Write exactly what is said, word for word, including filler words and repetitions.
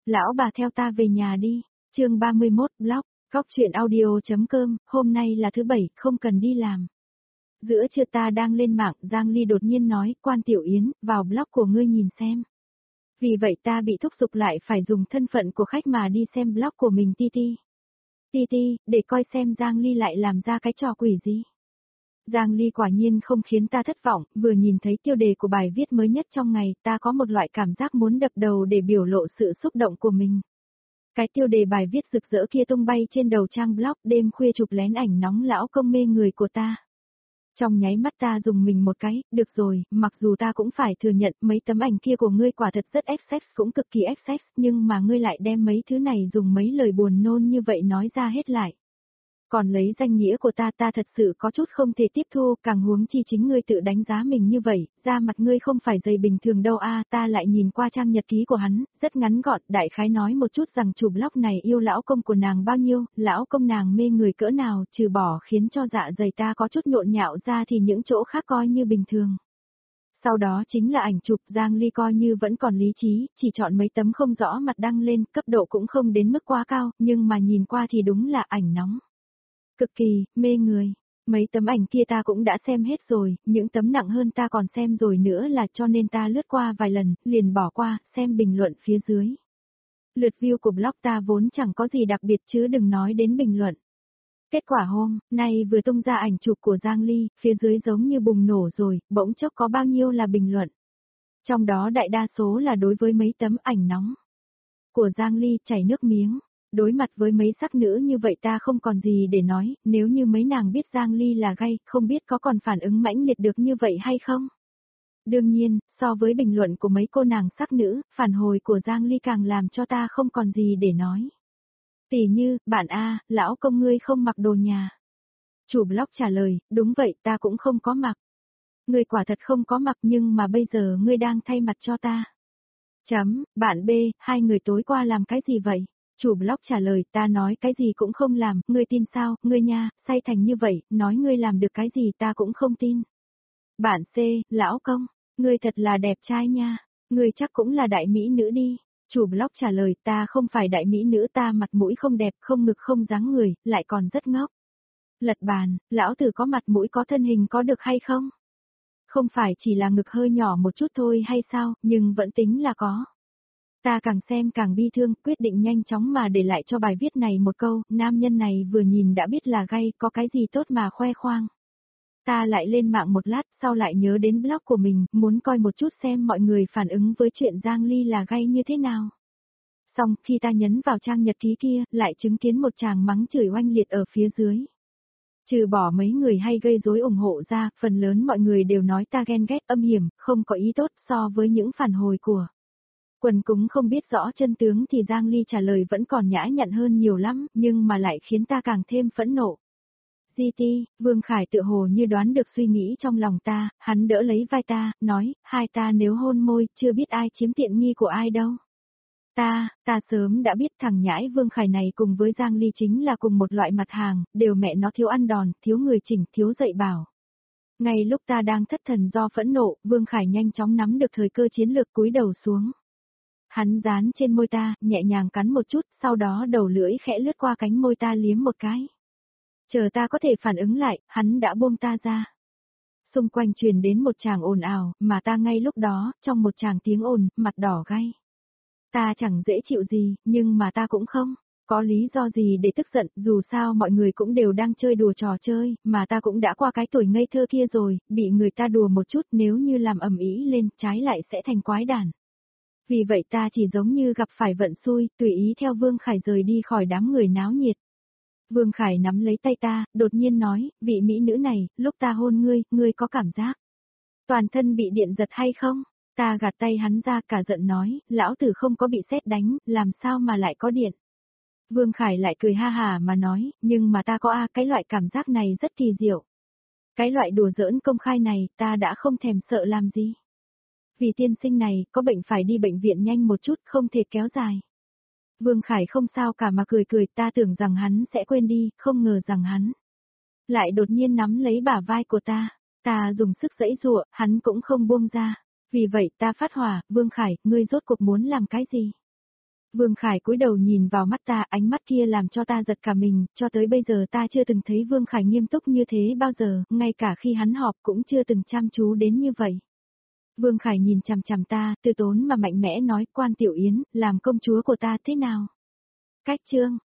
Lão bà theo ta về nhà đi. Chương ba mươi mốt blog, góc chuyện audio.com, hôm nay là thứ bảy, không cần đi làm. Giữa trưa ta đang lên mạng, Giang Ly đột nhiên nói, Quan Tiểu Yến, vào blog của ngươi nhìn xem. Vì vậy ta bị thúc giục lại phải dùng thân phận của khách mà đi xem blog của mình ti ti. Ti ti, để coi xem Giang Ly lại làm ra cái trò quỷ gì. Giang Ly quả nhiên không khiến ta thất vọng, vừa nhìn thấy tiêu đề của bài viết mới nhất trong ngày, ta có một loại cảm giác muốn đập đầu để biểu lộ sự xúc động của mình. Cái tiêu đề bài viết rực rỡ kia tung bay trên đầu trang blog, đêm khuya chụp lén ảnh nóng lão công mê người của ta. Trong nháy mắt ta dùng mình một cái, được rồi, mặc dù ta cũng phải thừa nhận mấy tấm ảnh kia của ngươi quả thật rất ép-sex, cũng cực kỳ ép-sex, nhưng mà ngươi lại đem mấy thứ này dùng mấy lời buồn nôn như vậy nói ra hết lại. Còn lấy danh nghĩa của ta ta thật sự có chút không thể tiếp thu, càng huống chi chính ngươi tự đánh giá mình như vậy, da mặt ngươi không phải dày bình thường đâu a. Ta lại nhìn qua trang nhật ký của hắn, rất ngắn gọn, đại khái nói một chút rằng chủ blog này yêu lão công của nàng bao nhiêu, lão công nàng mê người cỡ nào, trừ bỏ khiến cho dạ dày ta có chút nhộn nhạo ra thì những chỗ khác coi như bình thường. Sau đó chính là ảnh chụp, Giang Ly coi như vẫn còn lý trí, chỉ chọn mấy tấm không rõ mặt đăng lên, cấp độ cũng không đến mức quá cao, nhưng mà nhìn qua thì đúng là ảnh nóng. Cực kỳ, mê người. Mấy tấm ảnh kia ta cũng đã xem hết rồi, những tấm nặng hơn ta còn xem rồi nữa là cho nên ta lướt qua vài lần, liền bỏ qua, xem bình luận phía dưới. Lượt view của blog ta vốn chẳng có gì đặc biệt chứ đừng nói đến bình luận. Kết quả hôm nay vừa tung ra ảnh chụp của Giang Ly, phía dưới giống như bùng nổ rồi, bỗng chốc có bao nhiêu là bình luận. Trong đó đại đa số là đối với mấy tấm ảnh nóng của Giang Ly, chảy nước miếng. Đối mặt với mấy sắc nữ như vậy ta không còn gì để nói, nếu như mấy nàng biết Giang Ly là gay, không biết có còn phản ứng mãnh liệt được như vậy hay không? Đương nhiên, so với bình luận của mấy cô nàng sắc nữ, phản hồi của Giang Ly càng làm cho ta không còn gì để nói. Tỉ như, bạn A, lão công ngươi không mặc đồ nhà. Chủ blog trả lời, đúng vậy, ta cũng không có mặc. Ngươi quả thật không có mặc nhưng mà bây giờ ngươi đang thay mặt cho ta. Chấm, bạn B, hai người tối qua làm cái gì vậy? Chủ blog trả lời, ta nói cái gì cũng không làm, ngươi tin sao, ngươi nha, say thành như vậy, nói ngươi làm được cái gì ta cũng không tin. Bạn C, lão công, ngươi thật là đẹp trai nha, ngươi chắc cũng là đại mỹ nữ đi. Chủ blog trả lời, ta không phải đại mỹ nữ, ta mặt mũi không đẹp, không ngực không dáng người, lại còn rất ngốc. Lật bàn, lão tử có mặt mũi có thân hình có được hay không? Không phải chỉ là ngực hơi nhỏ một chút thôi hay sao, nhưng vẫn tính là có. Ta càng xem càng bi thương, quyết định nhanh chóng mà để lại cho bài viết này một câu, nam nhân này vừa nhìn đã biết là gay, có cái gì tốt mà khoe khoang. Ta lại lên mạng một lát, sau lại nhớ đến blog của mình, muốn coi một chút xem mọi người phản ứng với chuyện Giang Ly là gay như thế nào. Xong, khi ta nhấn vào trang nhật ký kia, lại chứng kiến một tràng mắng chửi oanh liệt ở phía dưới. Trừ bỏ mấy người hay gây rối ủng hộ ra, phần lớn mọi người đều nói ta ghen ghét âm hiểm, không có ý tốt so với những phản hồi của quần chúng không biết rõ chân tướng thì Giang Ly trả lời vẫn còn nhã nhặn hơn nhiều lắm, nhưng mà lại khiến ta càng thêm phẫn nộ. giê tê, Vương Khải tựa hồ như đoán được suy nghĩ trong lòng ta, hắn đỡ lấy vai ta, nói, hai ta nếu hôn môi, chưa biết ai chiếm tiện nghi của ai đâu. Ta, ta sớm đã biết thằng nhãi Vương Khải này cùng với Giang Ly chính là cùng một loại mặt hàng, đều mẹ nó thiếu ăn đòn, thiếu người chỉnh, thiếu dạy bảo. Ngay lúc ta đang thất thần do phẫn nộ, Vương Khải nhanh chóng nắm được thời cơ chiến lược cúi đầu xuống. Hắn dán trên môi ta, nhẹ nhàng cắn một chút, sau đó đầu lưỡi khẽ lướt qua cánh môi ta liếm một cái. Chờ ta có thể phản ứng lại, hắn đã buông ta ra. Xung quanh truyền đến một tràng ồn ào, mà ta ngay lúc đó, trong một tràng tiếng ồn, mặt đỏ gay. Ta chẳng dễ chịu gì, nhưng mà ta cũng không có lý do gì để tức giận, dù sao mọi người cũng đều đang chơi đùa trò chơi, mà ta cũng đã qua cái tuổi ngây thơ kia rồi, bị người ta đùa một chút nếu như làm ầm ĩ lên, trái lại sẽ thành quái đản. Vì vậy ta chỉ giống như gặp phải vận xui, tùy ý theo Vương Khải rời đi khỏi đám người náo nhiệt. Vương Khải nắm lấy tay ta, đột nhiên nói, vị mỹ nữ này, lúc ta hôn ngươi, ngươi có cảm giác toàn thân bị điện giật hay không? Ta gạt tay hắn ra cả giận nói, lão tử không có bị sét đánh, làm sao mà lại có điện? Vương Khải lại cười ha hà mà nói, nhưng mà ta có a, cái loại cảm giác này rất kỳ diệu. Cái loại đùa giỡn công khai này, ta đã không thèm sợ làm gì. Vì tiên sinh này, có bệnh phải đi bệnh viện nhanh một chút, không thể kéo dài. Vương Khải không sao cả mà cười cười, ta tưởng rằng hắn sẽ quên đi, không ngờ rằng hắn lại đột nhiên nắm lấy bả vai của ta. Ta dùng sức giãy giụa, hắn cũng không buông ra. Vì vậy ta phát hỏa, Vương Khải, ngươi rốt cuộc muốn làm cái gì? Vương Khải cúi đầu nhìn vào mắt ta, ánh mắt kia làm cho ta giật cả mình, cho tới bây giờ ta chưa từng thấy Vương Khải nghiêm túc như thế bao giờ, ngay cả khi hắn họp cũng chưa từng chăm chú đến như vậy. Vương Khải nhìn chằm chằm ta, từ tốn mà mạnh mẽ nói, Quan Tiểu Yến, làm công chúa của ta thế nào? Cách chương,